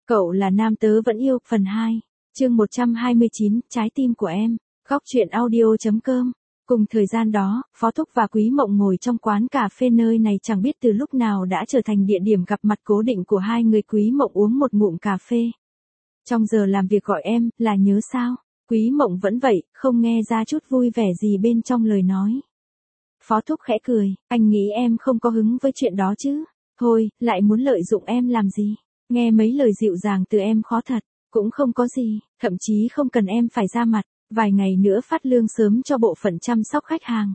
Cậu là nam tớ vẫn yêu, phần 2, chương 129, trái tim của em, góc truyện audio.com. Cùng thời gian đó, Phó Thúc và Quý Mộng ngồi trong quán cà phê, nơi này chẳng biết từ lúc nào đã trở thành địa điểm gặp mặt cố định của hai người. Quý Mộng uống một ngụm cà phê. Trong giờ làm việc gọi em, là nhớ sao? Quý Mộng vẫn vậy, không nghe ra chút vui vẻ gì bên trong lời nói. Phó Thúc khẽ cười, anh nghĩ em không có hứng với chuyện đó chứ? Thôi, lại muốn lợi dụng em làm gì? Nghe mấy lời dịu dàng từ em khó thật, cũng không có gì, thậm chí không cần em phải ra mặt, vài ngày nữa phát lương sớm cho bộ phận chăm sóc khách hàng.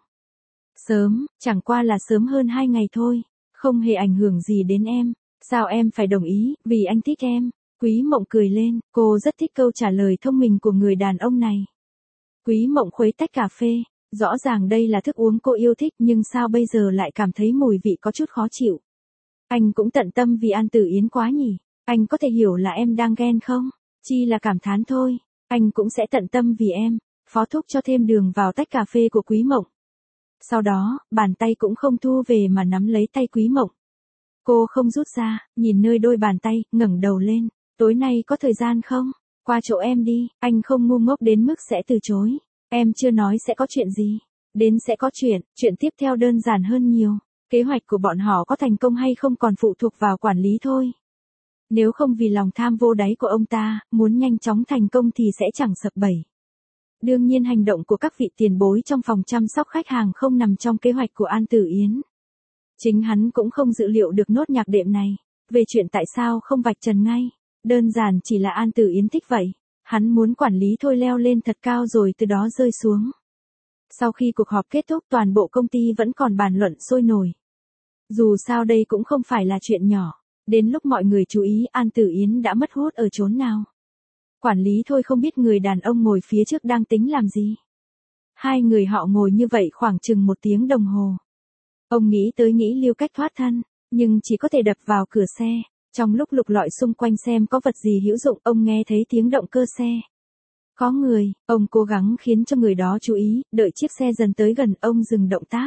Sớm, chẳng qua là sớm hơn 2 ngày thôi, không hề ảnh hưởng gì đến em, sao em phải đồng ý, vì anh thích em. Quý Mộng cười lên, cô rất thích câu trả lời thông minh của người đàn ông này. Quý Mộng khuấy tách cà phê, rõ ràng đây là thức uống cô yêu thích nhưng sao bây giờ lại cảm thấy mùi vị có chút khó chịu. Anh cũng tận tâm vì An Tử Yến quá nhỉ, anh có thể hiểu là em đang ghen không? Chỉ là cảm thán thôi, anh cũng sẽ tận tâm vì em. Phó Thúc cho thêm đường vào tách cà phê của Quý Mộng. Sau đó, bàn tay cũng không thu về mà nắm lấy tay Quý Mộng. Cô không rút ra, nhìn nơi đôi bàn tay, ngẩng đầu lên. Tối nay có thời gian không? Qua chỗ em đi, anh không ngu ngốc đến mức sẽ từ chối. Em chưa nói sẽ có chuyện gì. Đến sẽ có chuyện tiếp theo đơn giản hơn nhiều. Kế hoạch của bọn họ có thành công hay không còn phụ thuộc vào quản lý thôi. Nếu không vì lòng tham vô đáy của ông ta, muốn nhanh chóng thành công thì sẽ chẳng sập bẫy. Đương nhiên hành động của các vị tiền bối trong phòng chăm sóc khách hàng không nằm trong kế hoạch của An Tử Yến. Chính hắn cũng không dự liệu được nốt nhạc đệm này. Về chuyện tại sao không vạch trần ngay. Đơn giản chỉ là An Tử Yến thích vậy. Hắn muốn quản lý thôi leo lên thật cao rồi từ đó rơi xuống. Sau khi cuộc họp kết thúc, toàn bộ công ty vẫn còn bàn luận sôi nổi. Dù sao đây cũng không phải là chuyện nhỏ. Đến lúc mọi người chú ý, An Tử Yến đã mất hút ở chốn nào. Quản lý thôi không biết người đàn ông ngồi phía trước đang tính làm gì. Hai người họ ngồi như vậy khoảng chừng 1 tiếng đồng hồ. Ông nghĩ lưu cách thoát thân, nhưng chỉ có thể đập vào cửa xe. Trong lúc lục lọi xung quanh xem có vật gì hữu dụng, ông nghe thấy tiếng động cơ xe. Có người, ông cố gắng khiến cho người đó chú ý, đợi chiếc xe dần tới gần, ông dừng động tác.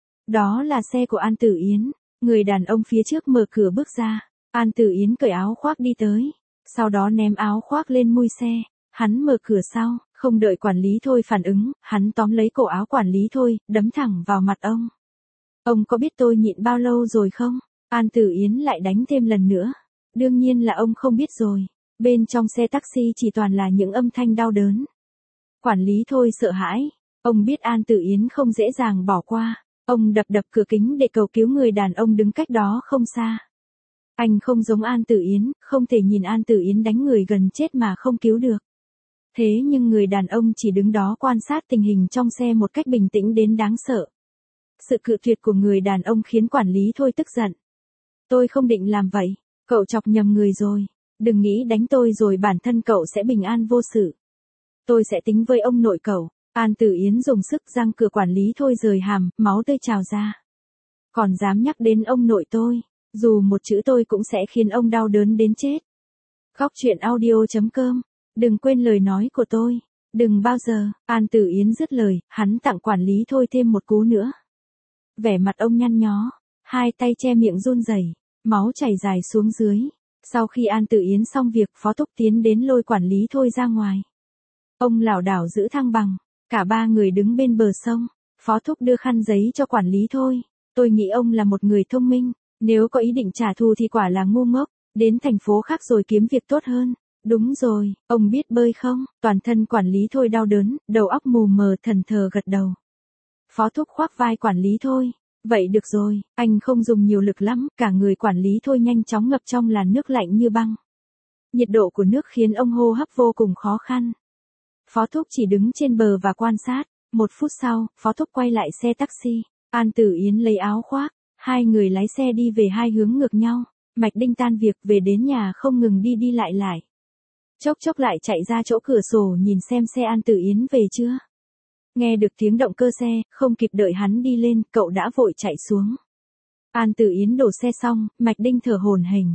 Đó là xe của An Tử Yến. Người đàn ông phía trước mở cửa bước ra. An Tử Yến cởi áo khoác đi tới. Sau đó ném áo khoác lên mui xe. Hắn mở cửa sau, không đợi quản lý thôi phản ứng, hắn tóm lấy cổ áo quản lý thôi, đấm thẳng vào mặt ông. Ông có biết tôi nhịn bao lâu rồi không? An Tử Yến lại đánh thêm lần nữa. Đương nhiên là ông không biết rồi. Bên trong xe taxi chỉ toàn là những âm thanh đau đớn. Quản lý thôi sợ hãi. Ông biết An Tử Yến không dễ dàng bỏ qua. Ông đập cửa kính để cầu cứu người đàn ông đứng cách đó không xa. Anh không giống An Tử Yến, không thể nhìn An Tử Yến đánh người gần chết mà không cứu được. Thế nhưng người đàn ông chỉ đứng đó quan sát tình hình trong xe một cách bình tĩnh đến đáng sợ. Sự cự tuyệt của người đàn ông khiến quản lý thôi tức giận. Tôi không định làm vậy, cậu chọc nhầm người rồi. Đừng nghĩ đánh tôi rồi bản thân cậu sẽ bình an vô sự. Tôi sẽ tính với ông nội cậu. An Tử Yến dùng sức giằng cửa quản lý thôi rời hàm, máu tươi trào ra. Còn dám nhắc đến ông nội tôi, dù một chữ tôi cũng sẽ khiến ông đau đớn đến chết. Góc truyện audio.com. Đừng quên lời nói của tôi. Đừng bao giờ. An Tử Yến dứt lời, hắn tặng quản lý thôi thêm một cú nữa. Vẻ mặt ông nhăn nhó, hai tay che miệng run rẩy, máu chảy dài xuống dưới. Sau khi An Tử Yến xong việc, Phó Thúc tiến đến lôi quản lý thôi ra ngoài. Ông lảo đảo giữ thăng bằng. Cả ba người đứng bên bờ sông. Phó Thúc đưa khăn giấy cho quản lý thôi. Tôi nghĩ ông là một người thông minh. Nếu có ý định trả thù thì quả là ngu ngốc. Đến thành phố khác rồi kiếm việc tốt hơn. Đúng rồi, ông biết bơi không? Toàn thân quản lý thôi đau đớn, đầu óc mù mờ, thần thờ gật đầu. Phó Thúc khoác vai quản lý thôi. Vậy được rồi, anh không dùng nhiều lực lắm. Cả người quản lý thôi nhanh chóng ngập trong làn nước lạnh như băng. Nhiệt độ của nước khiến ông hô hấp vô cùng khó khăn. Phó Thúc chỉ đứng trên bờ và quan sát. 1 phút sau, Phó Thúc quay lại xe taxi. An Tử Yến lấy áo khoác. Hai người lái xe đi về hai hướng ngược nhau. Mạch Đinh tan việc về đến nhà không ngừng đi lại. Chốc lại chạy ra chỗ cửa sổ nhìn xem xe An Tử Yến về chưa. Nghe được tiếng động cơ xe, không kịp đợi hắn đi lên, cậu đã vội chạy xuống. An Tử Yến đổ xe xong, Mạch Đinh thở hổn hển.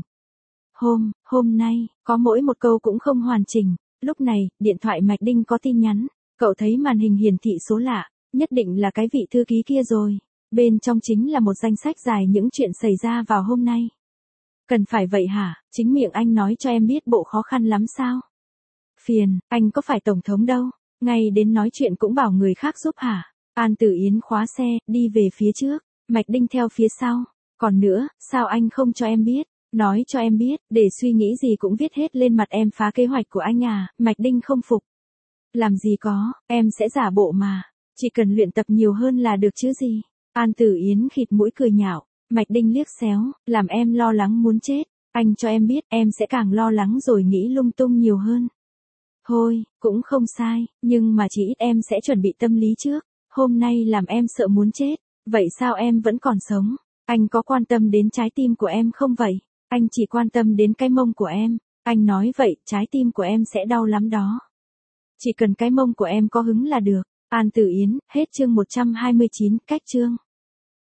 Hôm nay, có mỗi một câu cũng không hoàn chỉnh. Lúc này, điện thoại Mạch Đinh có tin nhắn. Cậu thấy màn hình hiển thị số lạ, nhất định là cái vị thư ký kia rồi. Bên trong chính là một danh sách dài những chuyện xảy ra vào hôm nay. Cần phải vậy hả, chính miệng anh nói cho em biết bộ khó khăn lắm sao? Phiền, anh có phải tổng thống đâu, ngay đến nói chuyện cũng bảo người khác giúp hả? An Tử Yến khóa xe, đi về phía trước, Mạch Đinh theo phía sau. Còn nữa, sao anh không cho em biết? Nói cho em biết, để suy nghĩ gì cũng viết hết lên mặt em phá kế hoạch của anh à, Mạch Đinh không phục. Làm gì có, em sẽ giả bộ mà. Chỉ cần luyện tập nhiều hơn là được chứ gì. An Tử Yến khịt mũi cười nhạo, Mạch Đinh liếc xéo, làm em lo lắng muốn chết. Anh cho em biết, em sẽ càng lo lắng rồi nghĩ lung tung nhiều hơn. Thôi, cũng không sai, nhưng mà chỉ ít em sẽ chuẩn bị tâm lý trước. Hôm nay làm em sợ muốn chết, vậy sao em vẫn còn sống? Anh có quan tâm đến trái tim của em không vậy? Anh chỉ quan tâm đến cái mông của em. Anh nói vậy, trái tim của em sẽ đau lắm đó. Chỉ cần cái mông của em có hứng là được. An Tử Yến, hết chương 129, cách chương.